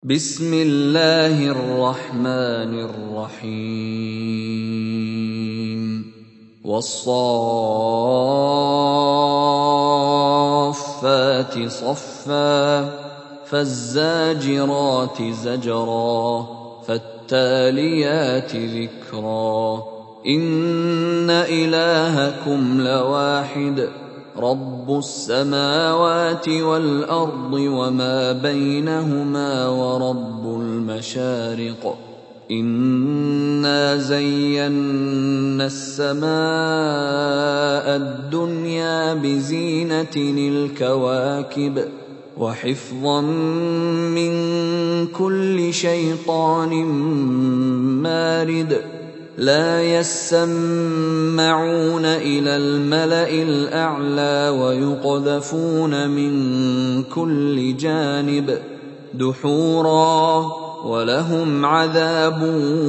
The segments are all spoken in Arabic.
بسم الله الرحمن الرحيم والصافات صفا فالزاجرات زجرا فالتاليات ذكرا إن إلهكم لواحد رب السماوات والأرض وما بينهما ورب المشارق إنا زينا السماء الدنيا بزينة الكواكب وحفظا من كل شيطان مارد لا يسمعون إلى الملأ الأعلى ويقذفون من كل جانب دحورا ولهم عذاب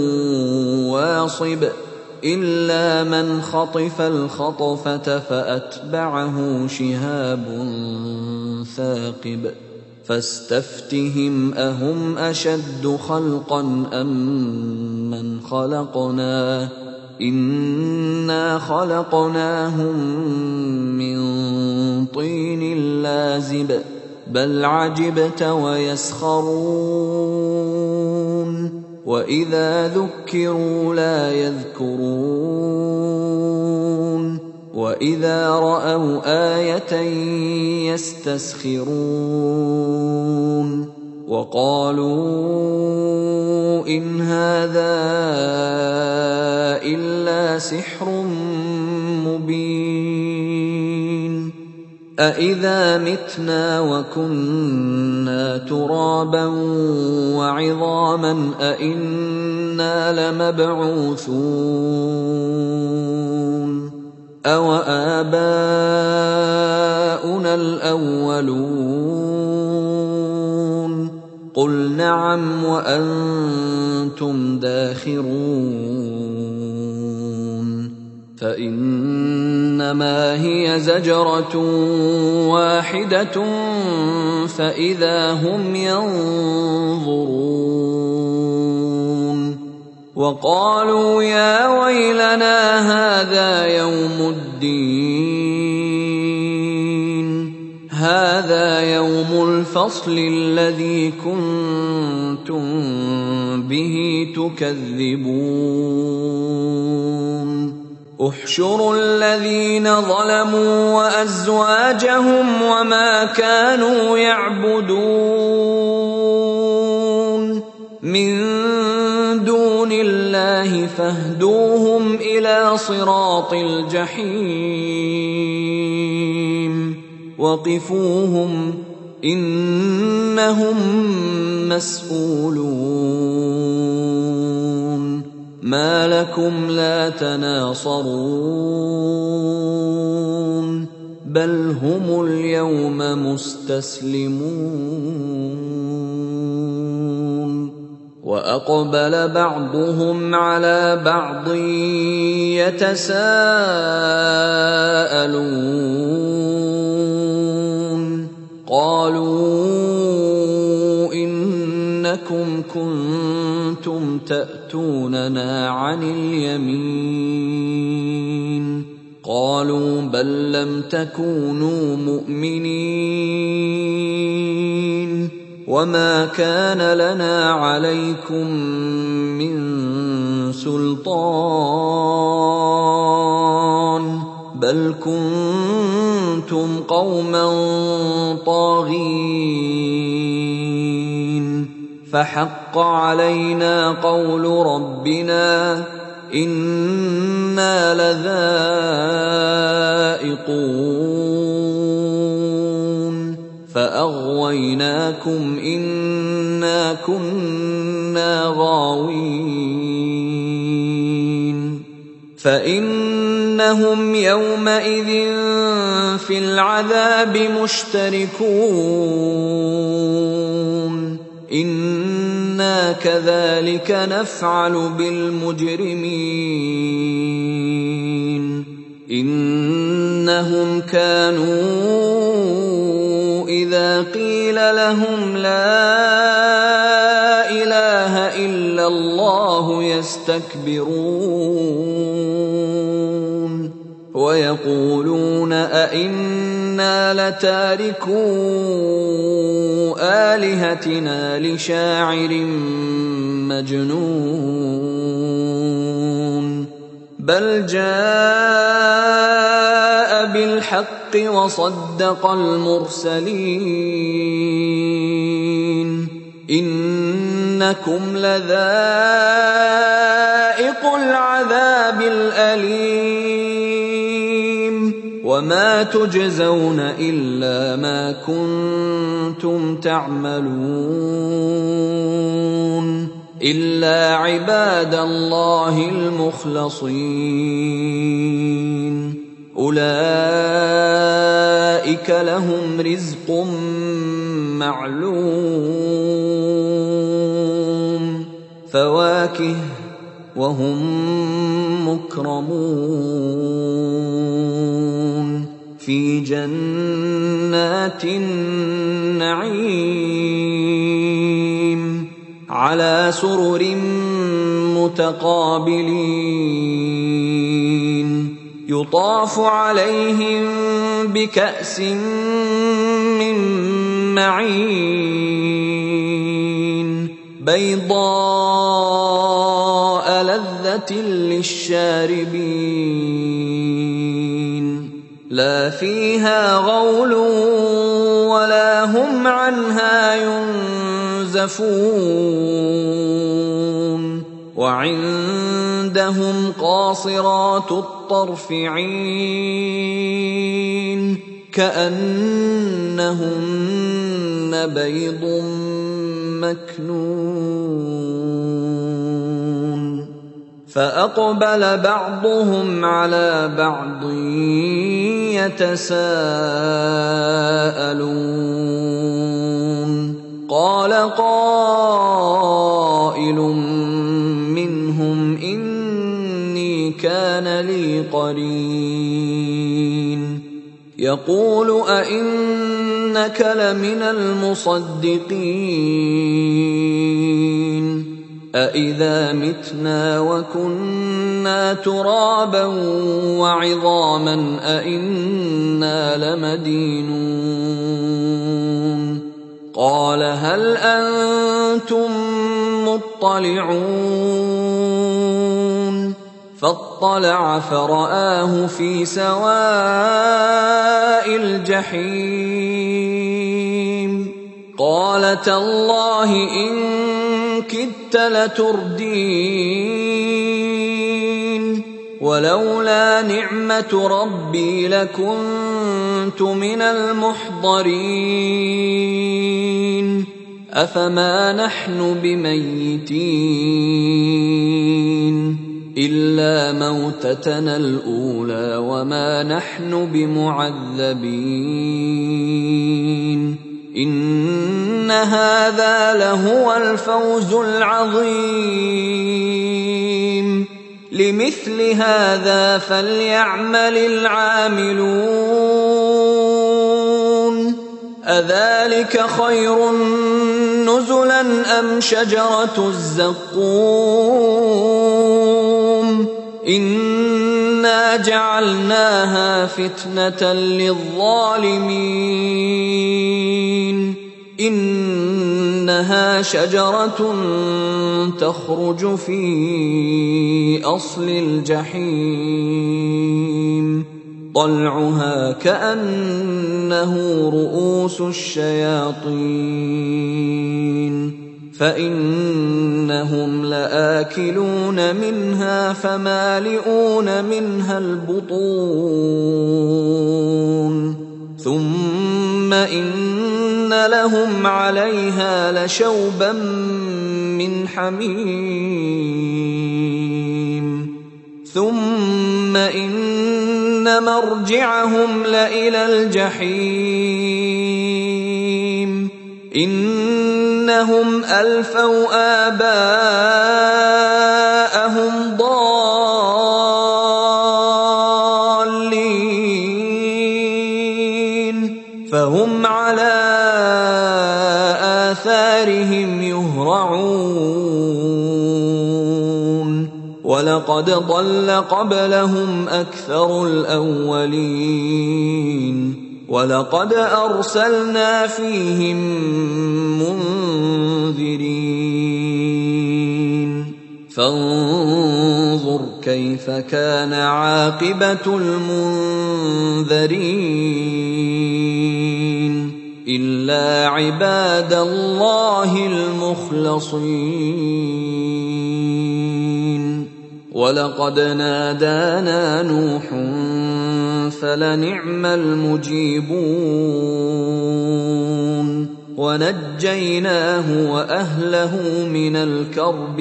واصب إلا من خطف الخطفة فأتبعه شهاب ثاقب فاستفتهم أهم أشد خلقا أم من خلقنا إنا خلقناهم من طين لازب بل عجبت ويسخرون وإذا ذكروا لا يذكرون وإذا رأوا آية يستسخرون وقالوا إن هذا إلا سحر مبين أإذا متنا وكنا ترابا وعظاما أإنا لمبعوثون أوآباؤنا الأولون قل نعم وأنتم داخرون فإنما هي زجرة واحدة فإذا هم ينظرون وقالوا يا ويلنا هذا يوم الدين هذا يوم الفصل الذي كنتم به تكذبون احشروا الذين ظلموا وأزواجهم وما كانوا يعبدون من دون الله فاهدوهم إلى صراط الجحيم وقفوهم إنهم مسؤولون ما لكم لا تناصرون بل هم اليوم مستسلمون وأقبل بعضهم على بعض يتساءلون قالوا إنكم كنتم تأتوننا عن اليمين قالوا بل لم تكونوا مؤمنين وما كان لنا عليكم من سلطان بل كنتم قوما طاغين فحق علينا قول ربنا إنا لذائقون فأغويناكم إنا كنا غاوين فإنهم يومئذ في العذاب مشتركون إنا كذلك نفعل بالمجرمين إنهم كانوا إذا قيل لهم لا يستكبرون ويقولون أئنا لتاركو آلهتنا لشاعر مجنون بل جاء بالحق وصدق المرسلين إنكم لذائق العذاب الأليم وما تجزون إلا ما كنتم تعملون إلا عباد الله المخلصين أولئك لهم رزق معلوم فواكه وهم مكرمون في جنات النعيم على سرر متقابلين يطاف عليهم بكأس من معين بيضاء لذة للشاربين لا فيها غول ولا هم عنها ينزفون وعندهم قاصرات الطرف عين كأنهن بيض مكنون فأقبل بعضهم على بعض يتساءلون قال قائل منهم إني كان لي قرين يقول أئنك لمن المصدقين أإذا متنا وكنا ترابا وعظاما أئنا لمدينون قال هل أنتم مطلعون فاطلع فرآه في سواء الجحيم قال تالله إن كدت لتردين ولولا نعمة ربي لكنت من المحضرين أفما نحن بميتين إلا موتتنا الأولى وما نحن بمعذبين إن هذا لهو الفوز العظيم لمثل هذا فليعمل العاملون أذلك خير نزلا أم شجرة الزقوم إنا جعلناها فتنة للظالمين إنها شجرة تخرج في أصل الجحيم طلعها كأنه رؤوس الشياطين فإنهم لآكلون منها فمالئون منها البطون ثم إن لهم عليها لشوبا من حميم ثم إن مرجعهم لإلى الجحيم إنهم ألفوا آباءهم ضالين فهم على آثارهم يهرعون وَلَقَدْ ضَلَّ قَبْلَهُمْ أَكْثَرُ الْأَوَّلِينَ وَلَقَدْ أَرْسَلْنَا فِيهِم مُّنذِرِينَ فَانظُرْ كَيْفَ كَانَ عَاقِبَةُ الْمُنذَرِينَ إِلَّا عِبَادَ اللَّهِ الْمُخْلَصِينَ وَلَقَدْ نَادَانَا نُوحٌ فَلَنِعْمَ الْمُجِيبُونَ وَنَجَّيْنَاهُ وَأَهْلَهُ مِنَ الْكَرْبِ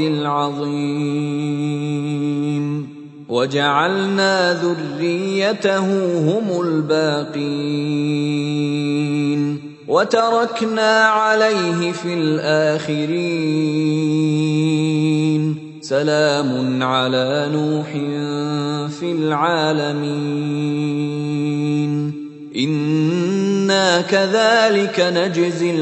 الْعَظِيمِ وَجَعَلْنَا ذُرِّيَّتَهُ هُمُ الْبَاقِينَ وَتَرَكْنَا عَلَيْهِ فِي الْآخِرِينَ سَلَامٌ عَلَى نُوحٍ فِي الْعَالَمِينَ إِنَّا كَذَلِكَ نَجْزِي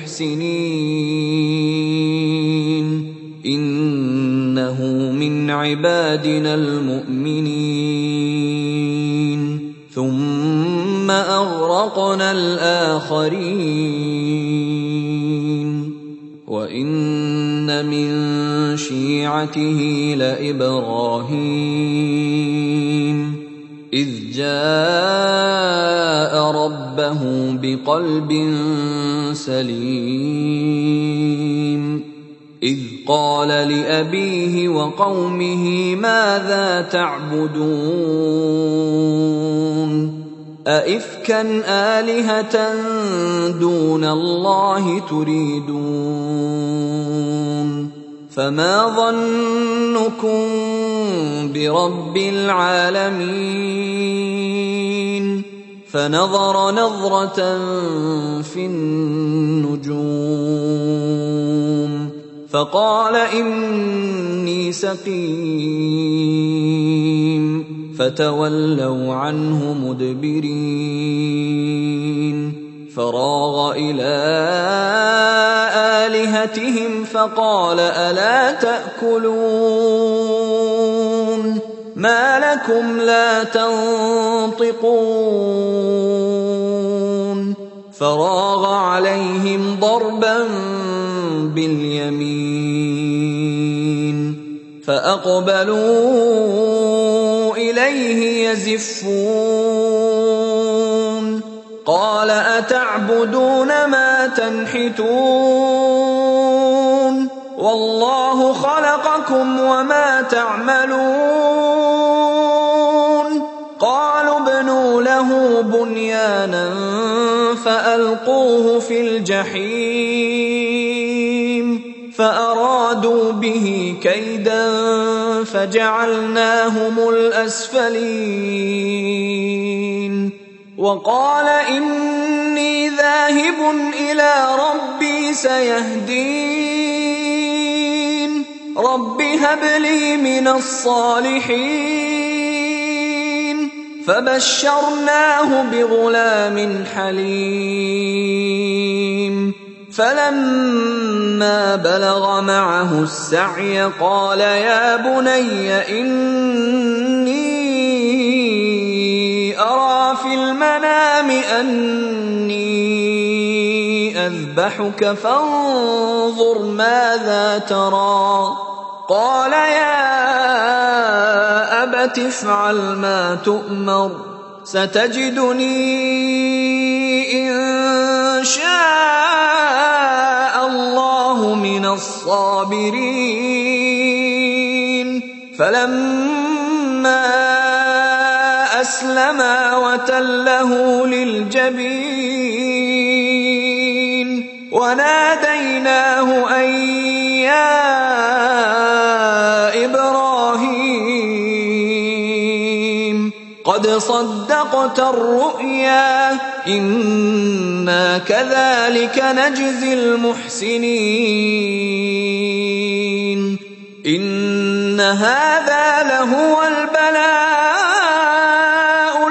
الْمُحْسِنِينَ إِنَّهُ مِنْ عِبَادِنَا الْمُؤْمِنِينَ ثُمَّ أَغْرَقْنَا الْآخَرِينَ وَإِنَّ مِن شِيعَتِهِ لَإِبْرَاهِيمَ إِذْ جَاءَ رَبَّهُ بِقَلْبٍ سَلِيمٍ إِذْ قَالَ لِأَبِيهِ وَقَوْمِهِ مَاذَا تَعْبُدُونَ أَئِفْكًا آلِهَةً دُونَ اللَّهِ تُرِيدُونَ فَمَا ظَنُّكُم بِرَبِّ الْعَالَمِينَ فَنَظَرَ نَظْرَةً فِي النُّجُومِ فَقَالَ إِنِّي سَقِيمٌ فَتَوَلَّوْا عَنْهُ مُدْبِرِينَ فَرَاغَ إِلَىٰ آلِهَتِهِمْ فَقَالَ أَلَا تَأْكُلُونَ مَا لَكُمْ لَا تَنطِقُونَ فَرَاغَ عَلَيْهِمْ ضَرْبًا بِالْيَمِينِ فَأَقْبَلُوا إِلَيْهِ يَزِفُّونَ قَالَ أَتَعْبُدُونَ مَا تَنْحِتُونَ وَاللَّهُ خَلَقَكُمْ وَمَا تَعْمَلُونَ قَالُوا ابْنُوا لَهُ بُنْيَانًا فَأَلْقُوهُ فِي الْجَحِيمِ فَأَرَادُوا بِهِ كَيْدًا فَجَعَلْنَاهُمُ الْأَسْفَلِينَ وَقَالَ إِنِّي ذَاهِبٌ إِلَىٰ رَبِّي سَيَهْدِينِ رَبِّ هَبْ لِي مِنَ الصَّالِحِينَ فَبَشَّرْنَاهُ بِغُلَامٍ حَلِيمٍ فَلَمَّا بَلَغَ مَعَهُ السَّعْيَ قَالَ يَا بُنَيَّ إِنِّي أَرَىٰ فِي الْمَنَامِ أَنِّي أَذْبَحُكَ فَانظُرْ مَاذَا تَرَىٰ قَالَ يَا أَبَتِ افْعَلْ مَا تُؤْمَرُ سَتَجِدُنِي إِن شَاءَ اللَّهُ مِنَ الصَّابِرِينَ فَلَمَّا أَسْلَمَا وَتَلَّهُ لِلْجَبِينِ وَنَادَيْنَاهُ أَن يَا إِبْرَاهِيمُ قَدْ صَدَّقْتَ الرُّؤْيَا إِنَّا كَذَلِكَ نَجْزِي الْمُحْسِنِينَ إِنَّ هَٰذَا لَهُوَ الْبَلَاءُ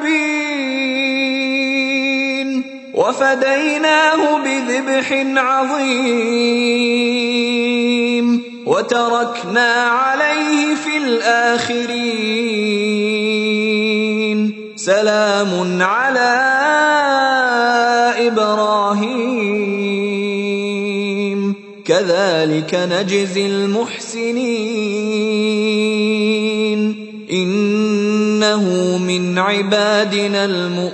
الْمُبِينُ وَفَدَيْنَاهُ بِذِبْحٍ عَظِيمٍ وتركنا عليه في الآخرين سلام على إبراهيم كذلك نجزي المحسنين إنه من عبادنا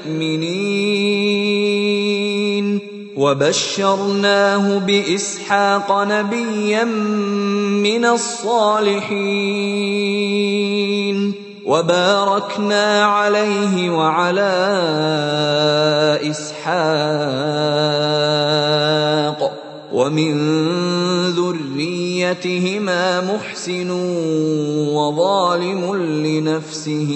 المؤمنين وبشرناه بإسحاق نبيا من الصالحين وباركنا عليه وعلى إسحاق ومن ذريتهما محسن وظالم لنفسه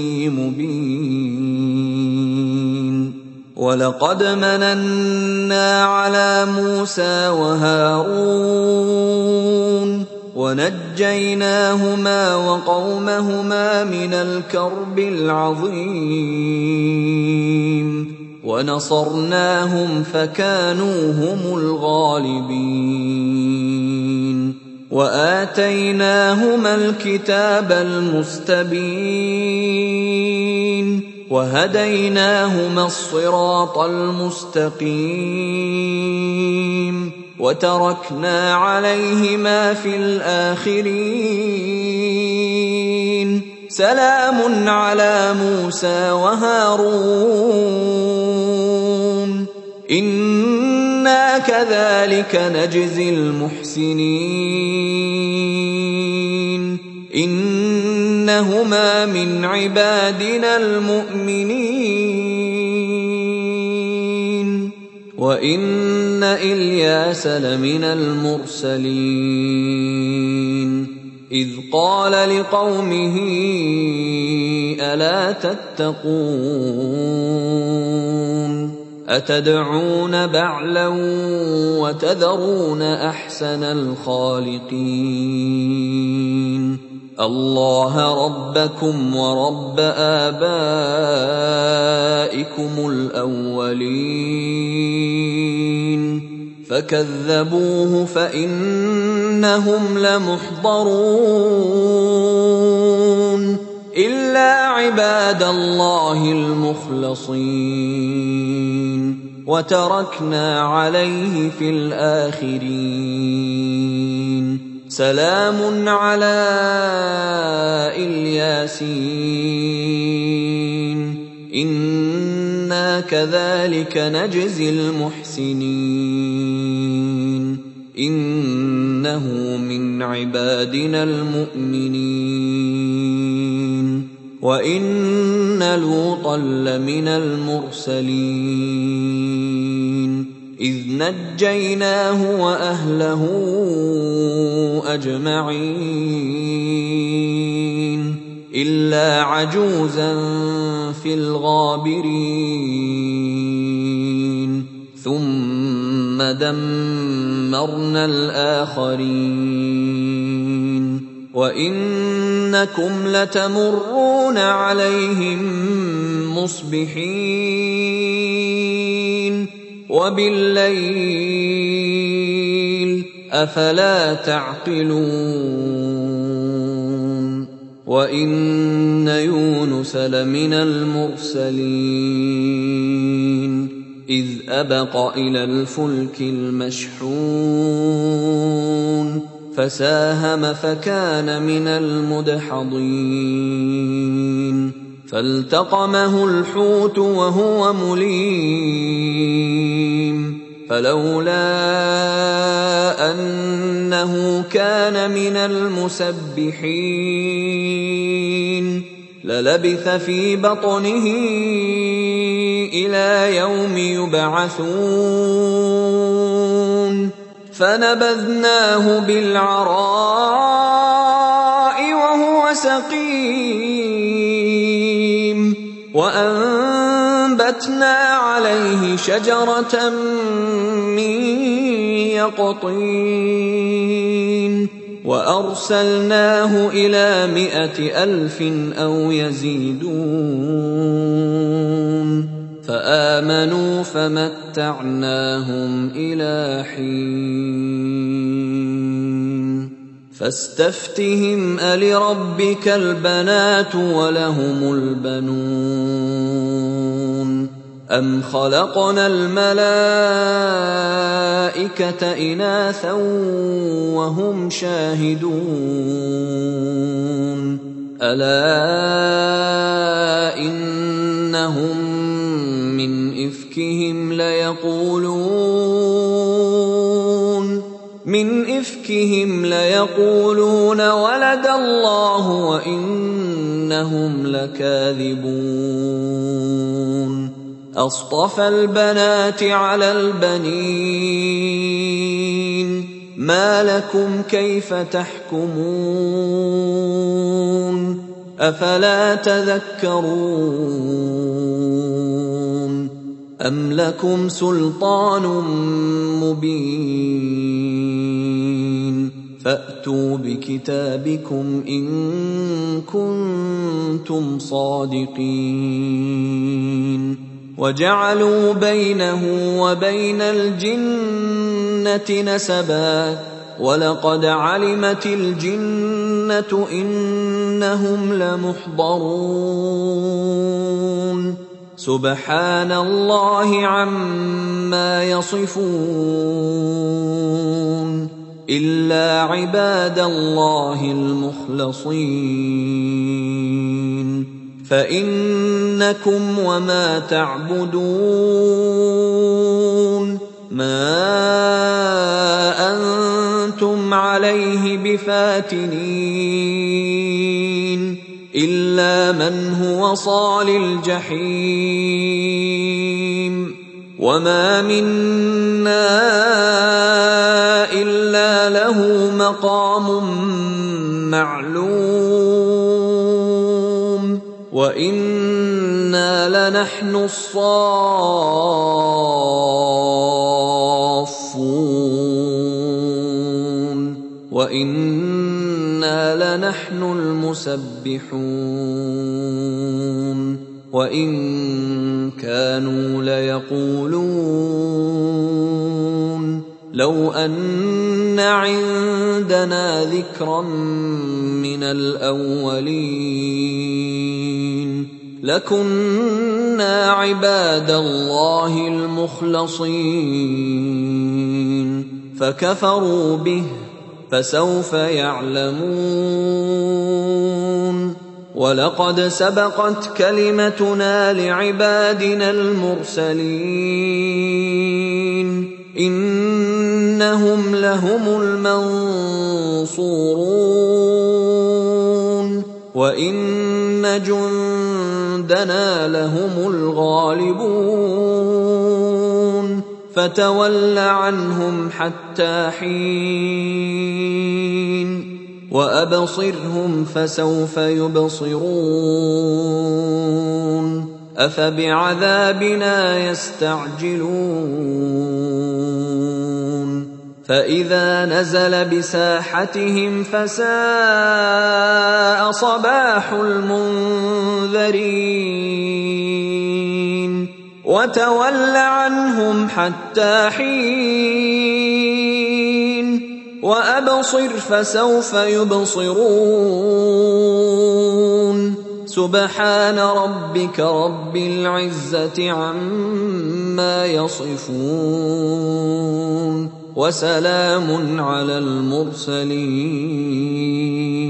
مبين ولقد مننا على موسى وهارون ونجيناهما وقومهما من الكرب العظيم ونصرناهم فكانوا هم الغالبين وآتيناهما الكتاب المستبين وهديناهما الصراط المستقيم وتركنا عليهما في الآخرين سلام على موسى وهارون إنا كذلك نجزي المحسنين إنهما من عبادنا المؤمنين وإن إلياس لمن المرسلين إذ قال لقومه ألا تتقون أتدعون بعلا وتذرون أحسن الخالقين الله ربكم ورب آبائكم الأولين فكذبوه فإنهم لمحضرون إلا عباد الله المخلصين وتركنا عليه في الآخرين سلام على الياسين إنا كذلك نجزي المحسنين إنه من عبادنا المؤمنين وإن لوطا لمن المرسلين إذ نجيناه وأهله أجمعين إلا عجوزا في الغابرين ثم دمرنا الآخرين وإنكم لتمرون عليهم مصبحين وبالليل أفلا تعقلون وإن يونس لمن المرسلين إذ أبق إلى الفلك المشحون فساهم فكان من المدحضين فالتقمه الحوت وهو مليم فلولا أنه كان من المسبحين للبث في بطنه إلى يوم يبعثون فنبذناه بالعراء وهو سقيم وأنبتنا عليه شجرة من يقطين وأرسلناه إلى 100,000 أو يزيدون فآمنوا فمتعناهم إلى حين فاستفتهم ألربك البنات ولهم البنون أم خلقنا الملائكة إناثا وهم شاهدون ألا إنهم من إفكهم ليقولون ولد الله وإنهم لكاذبون أصطفى البنات على البنين ما لكم كيف تحكمون أفلا تذكرون أم لكم سلطان مبين فأتوا بكتابكم إن كنتم صادقين وجعلوا بينه وبين الجنة نسبا ولقد علمت الجنة إنهم لمحضرون سبحان الله عما يصفون إلا عباد الله المخلصين فإنكم وما تعبدون ما أنتم عليه بفاتنين إلا من هو صال الجحيم وما منا إلا له مقام معلوم وإنا لنحن الصافون وإنا لنحن المسبحون وإن كانوا ليقولون لو أن عندنا ذكرا من الأولين لكنا عباد الله المخلصين فكفروا به فسوف يعلمون ولقد سبقت كلمتنا لعبادنا المرسلين إنهم لهم المنصورون وإن جندنا لهم الغالبون فتول عنهم حتى حين وأبصرهم فسوف يبصرون أفبعذابنا يستعجلون فإذا نزل بساحتهم فساء صباح المنذرين وتول عنهم حتى حين وأبصر فسوف يبصرون سبحان ربك رب العزة عما يصفون وسلام على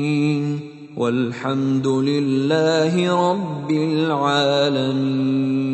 المرسلين والحمد لله رب العالمين.